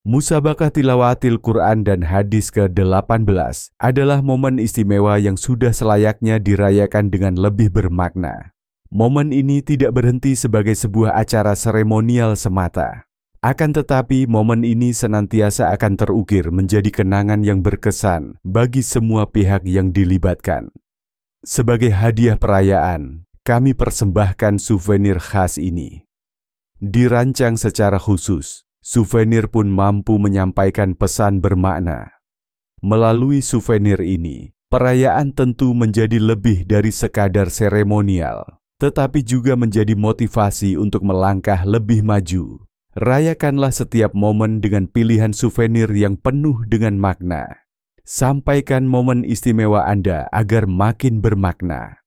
Musabaqah Tilawatil Quran dan hadis ke-18 adalah momen istimewa yang sudah selayaknya dirayakan dengan lebih bermakna. Momen ini tidak berhenti sebagai sebuah acara seremonial semata. Akan tetapi, momen ini senantiasa akan terukir menjadi kenangan yang berkesan bagi semua pihak yang dilibatkan. Sebagai hadiah perayaan, kami persembahkan souvenir khas ini. Dirancang secara khusus, souvenir pun mampu menyampaikan pesan bermakna. Melalui souvenir ini, perayaan tentu menjadi lebih dari sekadar seremonial, tetapi juga menjadi motivasi untuk melangkah lebih maju. Rayakanlah setiap momen dengan pilihan souvenir yang penuh dengan makna. Sampaikan momen istimewa Anda agar makin bermakna.